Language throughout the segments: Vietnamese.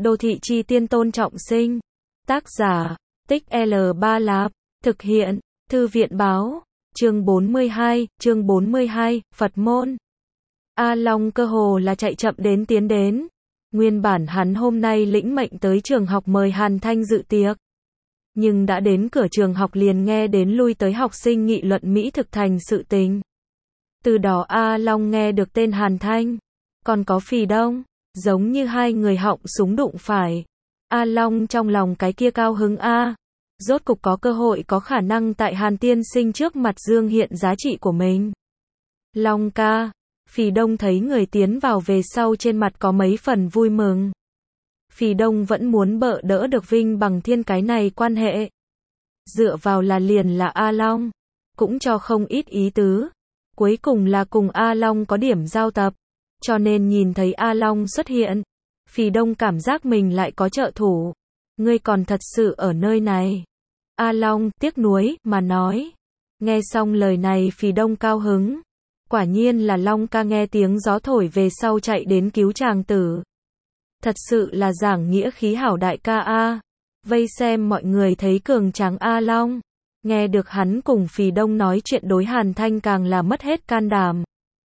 Đô thị chi tiên Tôn Trọng Sinh. Tác giả, Tích L3 Lạp. Thực hiện, Thư viện báo. Chương 42, Phật môn. A Long cơ hồ là chạy chậm tiến đến. Nguyên bản hắn hôm nay lĩnh mệnh tới trường học mời Hàn Thanh dự tiệc. Nhưng đã đến cửa trường học liền nghe đến lui tới học sinh nghị luận Mỹ thực thành sự tình. Từ đó A Long nghe được tên Hàn Thanh. Còn có Phì Đông. Giống như hai người họng súng đụng phải. A Long trong lòng cái kia cao hứng a. Rốt cục có cơ hội có khả năng tại Hàn tiên sinh trước mặt dương hiện giá trị của mình. Long ca. Phì Đông thấy người tiến vào về sau trên mặt có mấy phần vui mừng. Phì Đông vẫn muốn bợ đỡ được Vinh Bằng Thiên cái này quan hệ. Dựa vào là liền là A Long. Cũng cho không ít ý tứ. Cuối cùng là cùng A Long có điểm giao tập. Cho nên nhìn thấy A Long xuất hiện. Phì Đông cảm giác mình lại có trợ thủ. Ngươi còn thật sự ở nơi này. A Long tiếc nuối mà nói. Nghe xong lời này Phì Đông cao hứng. Quả nhiên là Long ca nghe tiếng gió thổi về sau chạy đến cứu chàng tử. Thật sự là giảng nghĩa khí hảo đại ca a. Vây xem mọi người thấy cường tráng A Long. Nghe được hắn cùng Phì Đông nói chuyện đối Hàn Thanh càng là mất hết can đảm.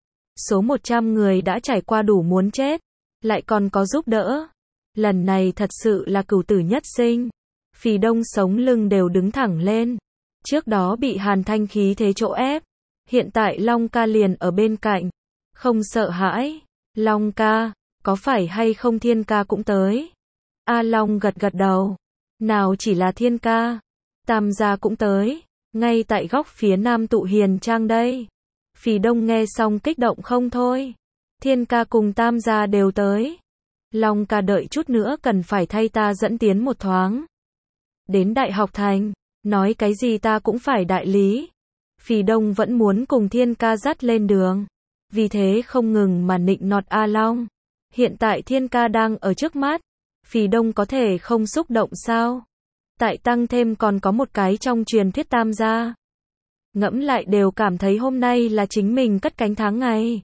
Số 100 người đã trải qua đủ muốn chết. Lại còn có giúp đỡ. Lần này thật sự là cửu tử nhất sinh. Phì Đông sống lưng đều đứng thẳng lên. Trước đó bị Hàn Thanh khí thế chỗ ép. Hiện tại Long ca liền ở bên cạnh. Không sợ hãi. Long ca, có phải hay không Thiên ca cũng tới? A Long gật gật đầu. Nào chỉ là Thiên ca. Tam gia cũng tới. Ngay tại góc phía nam tụ hiền trang đây. Phì Đông nghe xong kích động không thôi. Thiên ca cùng Tam gia đều tới. Long ca đợi chút nữa cần phải thay ta dẫn tiến một thoáng. Đến Đại học Thành, nói cái gì ta cũng phải đại lý. Phì Đông vẫn muốn cùng Thiên ca dắt lên đường. Vì thế không ngừng mà nịnh nọt A Long. Hiện tại Thiên ca đang ở trước mắt. Phì Đông có thể không xúc động sao? Tại tăng thêm còn có một cái trong truyền thuyết Tam gia. Ngẫm lại đều cảm thấy hôm nay là chính mình cất cánh tháng ngày.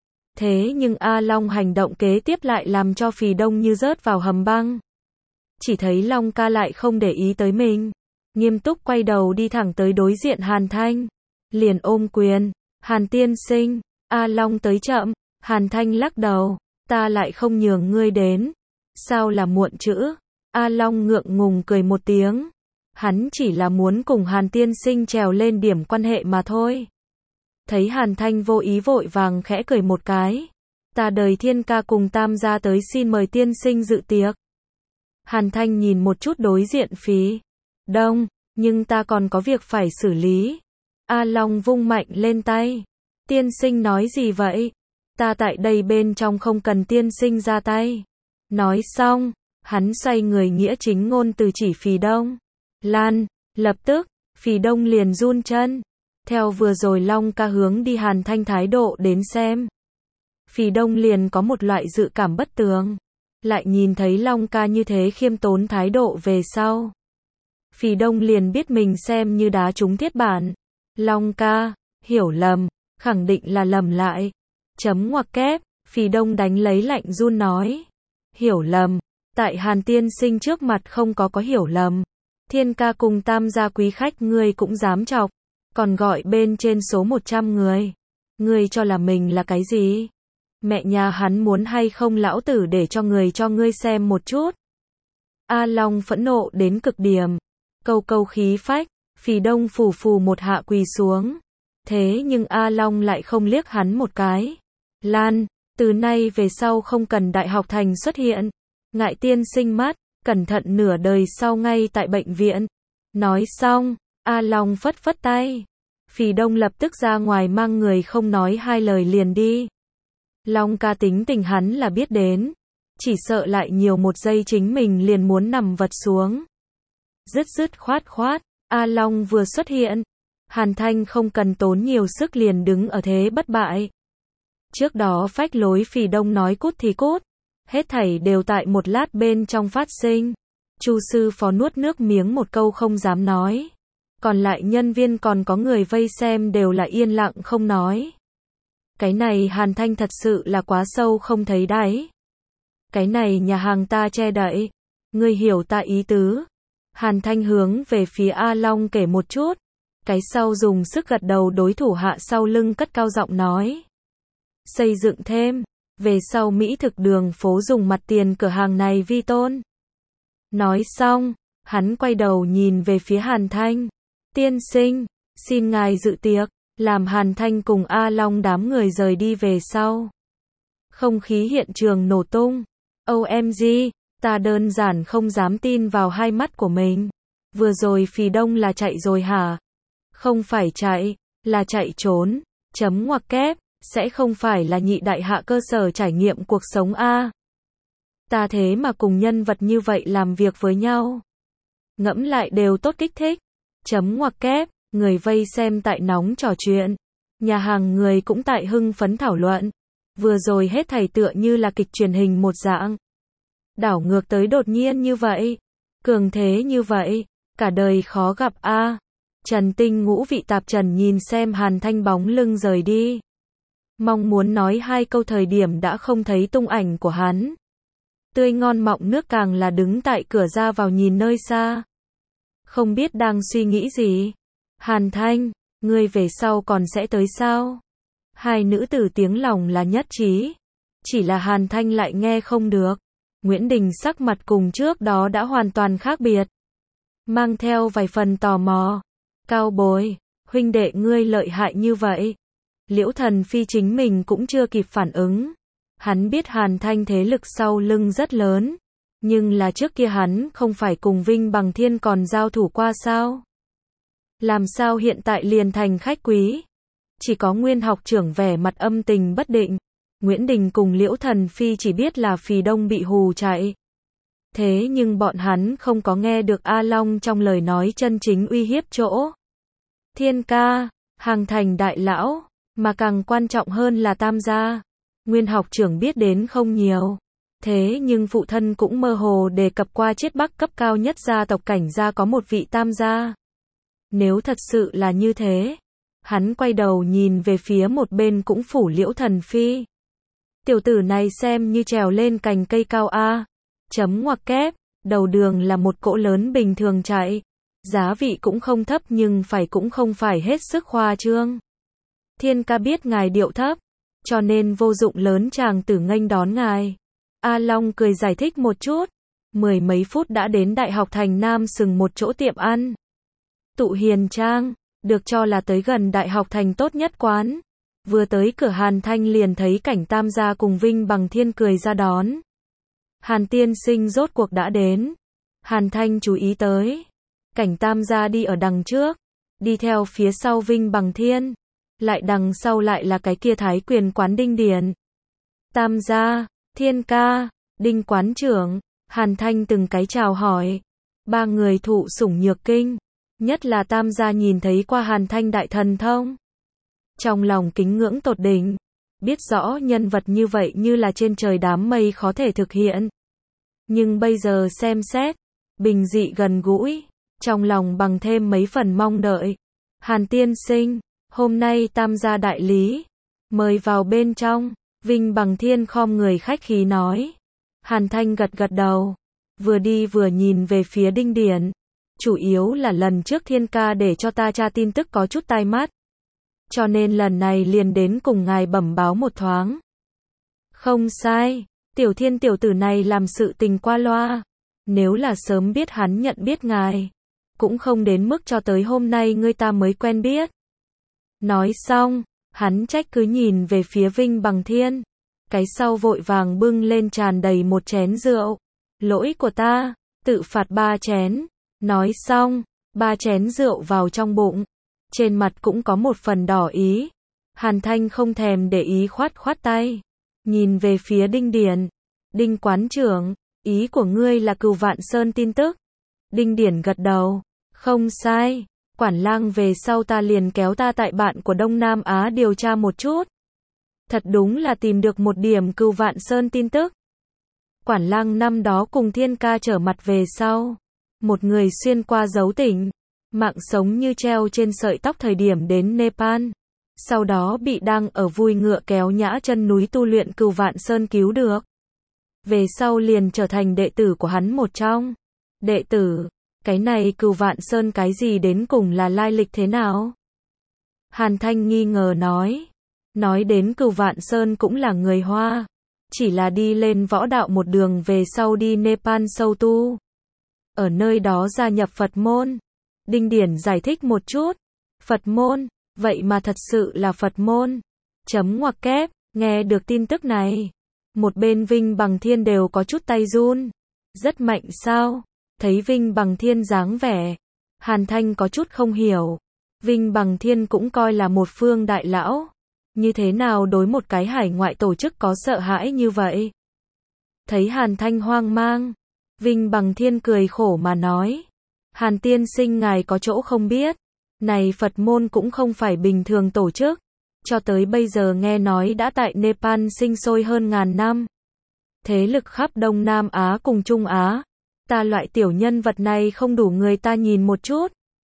Thế nhưng A Long hành động kế tiếp lại làm cho Phì Đông như rớt vào hầm băng. Chỉ thấy Long ca lại không để ý tới mình. Nghiêm túc quay đầu đi thẳng tới đối diện Hàn Thanh. Liền ôm quyền. Hàn tiên sinh. A Long tới chậm. Hàn Thanh lắc đầu. Ta lại không nhường ngươi đến. Sao là muộn chữ? A Long ngượng ngùng cười một tiếng. Hắn chỉ là muốn cùng Hàn tiên sinh trèo lên điểm quan hệ mà thôi. Thấy Hàn Thanh vô ý vội vàng khẽ cười một cái. Ta đời Thiên ca cùng Tam gia tới xin mời tiên sinh dự tiệc. Hàn Thanh nhìn một chút đối diện Phì Đông, nhưng ta còn có việc phải xử lý. A Long vung mạnh lên tay. Tiên sinh nói gì vậy? Ta tại đây bên trong không cần tiên sinh ra tay. Nói xong, hắn xoay người nghĩa chính ngôn từ chỉ Phì Đông. Lan, lập tức, Phì Đông liền run chân. Theo vừa rồi Long ca hướng đi Hàn Thanh thái độ đến xem. Phì Đông liền có một loại dự cảm bất tường. Lại nhìn thấy Long ca như thế khiêm tốn thái độ về sau. Phì Đông liền biết mình xem như đá trúng thiết bản. Long ca, hiểu lầm, khẳng định là lầm lại. Chấm ngoặc kép, Phì Đông đánh lấy lạnh run nói. Hiểu lầm, tại Hàn tiên sinh trước mặt không có hiểu lầm. Thiên ca cùng Tam gia quý khách ngươi cũng dám chọc. Còn gọi bên trên số 100 người. Ngươi cho là mình là cái gì? Mẹ nhà hắn muốn hay không lão tử để cho ngươi xem một chút. A Long phẫn nộ đến cực điểm. Câu khí phách. Phì Đông phù phù một hạ quỳ xuống. Thế nhưng A Long lại không liếc hắn một cái. Lan, từ nay về sau không cần Đại học Thành xuất hiện. Ngại tiên sinh mắt, cẩn thận nửa đời sau ngay tại bệnh viện. Nói xong, A Long phất phất tay. Phì Đông lập tức ra ngoài mang người không nói hai lời liền đi. Long ca tính tình hắn là biết đến. Chỉ sợ lại nhiều một giây chính mình liền muốn nằm vật xuống. Dứt khoát. A Long vừa xuất hiện. Hàn Thanh không cần tốn nhiều sức liền đứng ở thế bất bại. Trước đó phách lối Phì Đông nói cút thì cút. Hết thảy đều tại một lát bên trong phát sinh. Chu sư phó nuốt nước miếng một câu không dám nói. Còn lại nhân viên còn có người vây xem đều là yên lặng không nói. Cái này Hàn Thanh thật sự là quá sâu không thấy đáy. Cái này nhà hàng ta che đậy. Ngươi hiểu ta ý tứ. Hàn Thanh hướng về phía A Long kể một chút. Cái sau dùng sức gật đầu, đối thủ hạ sau lưng cất cao giọng nói. Xây dựng thêm. Về sau Mỹ thực đường phố dùng mặt tiền cửa hàng này vi tôn. Nói xong, hắn quay đầu nhìn về phía Hàn Thanh. Tiên sinh, xin ngài dự tiệc. Làm Hàn Thanh cùng A Long đám người rời đi về sau. Không khí hiện trường nổ tung. OMG, ta đơn giản không dám tin vào hai mắt của mình. Vừa rồi Phì Đông là chạy rồi hả? Không phải chạy, là chạy trốn. Chấm ngoặc kép, sẽ không phải là nhị đại hạ cơ sở trải nghiệm cuộc sống a? Ta thế mà cùng nhân vật như vậy làm việc với nhau. Ngẫm lại đều tốt kích thích. Chấm ngoặc kép, người vây xem tại nóng trò chuyện. Nhà hàng người cũng tại hưng phấn thảo luận. Vừa rồi hết thảy tựa như là kịch truyền hình một dạng. Đảo ngược tới đột nhiên như vậy. Cường thế như vậy. Cả đời khó gặp a. Trần Tinh ngũ vị tạp trần nhìn xem Hàn Thanh bóng lưng rời đi. Mong muốn nói hai câu thời điểm đã không thấy tung ảnh của hắn. Tươi ngon mọng nước càng là đứng tại cửa ra vào nhìn nơi xa. Không biết đang suy nghĩ gì. Hàn Thanh, ngươi về sau còn sẽ tới sao? Hai nữ tử tiếng lòng là nhất trí. Chỉ là Hàn Thanh lại nghe không được. Nguyễn Đình sắc mặt cùng trước đó đã hoàn toàn khác biệt. Mang theo vài phần tò mò. Cao bối, huynh đệ ngươi lợi hại như vậy. Liễu Thần Phi chính mình cũng chưa kịp phản ứng. Hắn biết Hàn Thanh thế lực sau lưng rất lớn. Nhưng là trước kia hắn không phải cùng Vinh Bằng Thiên còn giao thủ qua sao? Làm sao hiện tại liền thành khách quý? Chỉ có Nguyên học trưởng vẻ mặt âm tình bất định. Nguyễn Đình cùng Liễu Thần Phi chỉ biết là Phì Đông bị hù chạy. Thế nhưng bọn hắn không có nghe được A Long trong lời nói chân chính uy hiếp chỗ. Thiên ca, hàng thành đại lão, mà càng quan trọng hơn là Tam gia. Nguyên học trưởng biết đến không nhiều. Thế nhưng phụ thân cũng mơ hồ đề cập qua chiết bắc cấp cao nhất gia tộc Cảnh gia có một vị Tam gia. Nếu thật sự là như thế, hắn quay đầu nhìn về phía một bên cũng phủ Liễu Thần Phi. Tiểu tử này xem như trèo lên cành cây cao a. Chấm ngoặc kép, đầu đường là một cỗ lớn bình thường chạy. Giá vị cũng không thấp nhưng cũng không phải hết sức khoa trương. Thiên ca biết ngài điệu thấp, cho nên vô dụng lớn chàng tử nghênh đón ngài. A Long cười giải thích một chút. 10 mấy phút đã đến Đại học Thành Nam sừng một chỗ tiệm ăn. Tụ Hiền Trang, được cho là tới gần Đại học Thành tốt nhất quán. Vừa tới cửa Hàn Thanh liền thấy Cảnh Tam gia cùng Vinh Bằng Thiên cười ra đón. Hàn tiên sinh rốt cuộc đã đến. Hàn Thanh chú ý tới. Cảnh Tam gia đi ở đằng trước. Đi theo phía sau Vinh Bằng Thiên. Lại đằng sau lại là cái kia Thái Quyền quán Đinh Điển. Tam gia, Thiên ca, Đinh quán trưởng. Hàn Thanh từng cái chào hỏi. Ba người thụ sủng nhược kinh. Nhất là Tam gia nhìn thấy qua Hàn Thanh đại thần thông. Trong lòng kính ngưỡng tột đỉnh. Biết rõ nhân vật như vậy như là trên trời đám mây khó thể thực hiện. Nhưng bây giờ xem xét, bình dị gần gũi, trong lòng bằng thêm mấy phần mong đợi. Hàn tiên sinh, hôm nay Tam gia đại lý, mời vào bên trong. Vinh Bằng Thiên khom người khách khí nói. Hàn Thanh gật gật đầu, vừa đi vừa nhìn về phía Đinh Điển. Chủ yếu là lần trước Thiên ca để cho ta tra tin tức có chút tai mắt. Cho nên lần này liền đến cùng ngài bẩm báo một thoáng. Không sai, Tiểu Thiên tiểu tử này làm sự tình qua loa. Nếu là sớm biết hắn nhận biết ngài, cũng không đến mức cho tới hôm nay ngươi ta mới quen biết. Nói xong, hắn trách cứ nhìn về phía Vinh Bằng Thiên. Cái sau vội vàng bưng lên tràn đầy một chén rượu. Lỗi của ta, tự phạt 3 chén. Nói xong, 3 chén rượu vào trong bụng. Trên mặt cũng có một phần đỏ ý. Hàn Thanh không thèm để ý khoát khoát tay. Nhìn về phía Đinh Điển. Đinh quán trưởng, ý của ngươi là Cửu Vạn Sơn tin tức. Đinh Điển gật đầu. Không sai, Quản Lang về sau ta liền kéo ta tại bạn của Đông Nam Á điều tra một chút. Thật đúng là tìm được một điểm Cửu Vạn Sơn tin tức. Quản Lang năm đó cùng Thiên ca trở mặt về sau. Một người xuyên qua dấu tỉnh. Mạng sống như treo trên sợi tóc thời điểm đến Nepal. Sau đó bị đang ở vui ngựa kéo nhã chân núi tu luyện Cửu Vạn Sơn cứu được. về sau liền trở thành đệ tử của hắn một trong. Đệ tử, cái này Cửu Vạn Sơn cái gì đến cùng là lai lịch thế nào? Hàn Thanh nghi ngờ nói đến Cửu Vạn Sơn cũng là người Hoa, chỉ là đi lên võ đạo một đường về sau đi Nepal sâu tu. Ở nơi đó gia nhập Phật môn. Đinh Điển giải thích một chút. Phật môn, vậy mà thật sự là Phật môn. Chấm ngoặc kép, nghe được tin tức này. Một bên Vinh Bằng Thiên đều có chút tay run. Rất mạnh sao? Thấy Vinh Bằng Thiên dáng vẻ. Hàn Thanh có chút không hiểu. Vinh Bằng Thiên cũng coi là một phương đại lão. Như thế nào đối một cái hải ngoại tổ chức có sợ hãi như vậy? Thấy Hàn Thanh hoang mang. Vinh Bằng Thiên cười khổ mà nói. Hàn tiên sinh ngài có chỗ không biết. Này Phật môn cũng không phải bình thường tổ chức. Cho tới bây giờ nghe nói đã tại Nepal sinh sôi hơn ngàn năm. Thế lực khắp Đông Nam Á cùng Trung Á. Ta loại tiểu nhân vật này không đủ người ta nhìn một chút.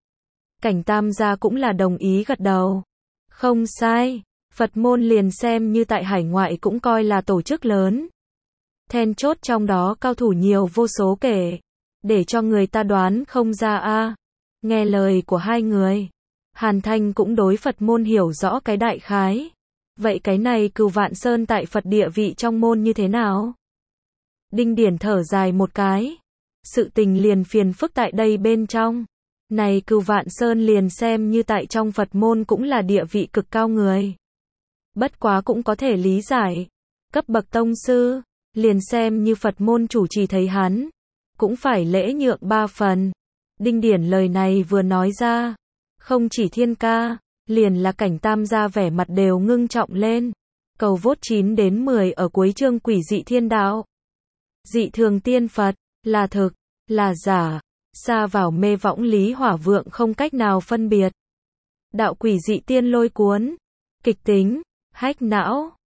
Cảnh Tam gia cũng là đồng ý gật đầu. Không sai, Phật môn liền xem như tại hải ngoại cũng coi là tổ chức lớn. Then chốt trong đó cao thủ nhiều vô số kể. Để cho người ta đoán không ra a. Nghe lời của hai người. Hàn Thanh cũng đối Phật môn hiểu rõ cái đại khái. Vậy cái này Cửu Vạn Sơn tại Phật địa vị trong môn như thế nào? Đinh Điển thở dài một cái. Sự tình liền phiền phức tại đây bên trong. Này Cửu Vạn Sơn liền xem như tại trong Phật môn cũng là địa vị cực cao người. Bất quá cũng có thể lý giải. Cấp bậc tông sư, liền xem như Phật môn chủ trì thấy hắn. Cũng phải lễ nhượng 3 phần. Đinh Điển lời này vừa nói ra. Không chỉ Thiên Ca, liền là Cảnh Tam gia vẻ mặt đều ngưng trọng lên. Cầu vốt 9 đến 10 ở cuối chương Quỷ dị thiên đạo. Dị thường tiên Phật, là thực, là giả, xa vào mê võng lý hỏa vượng không cách nào phân biệt. Đạo quỷ dị tiên lôi cuốn, kịch tính, hách não.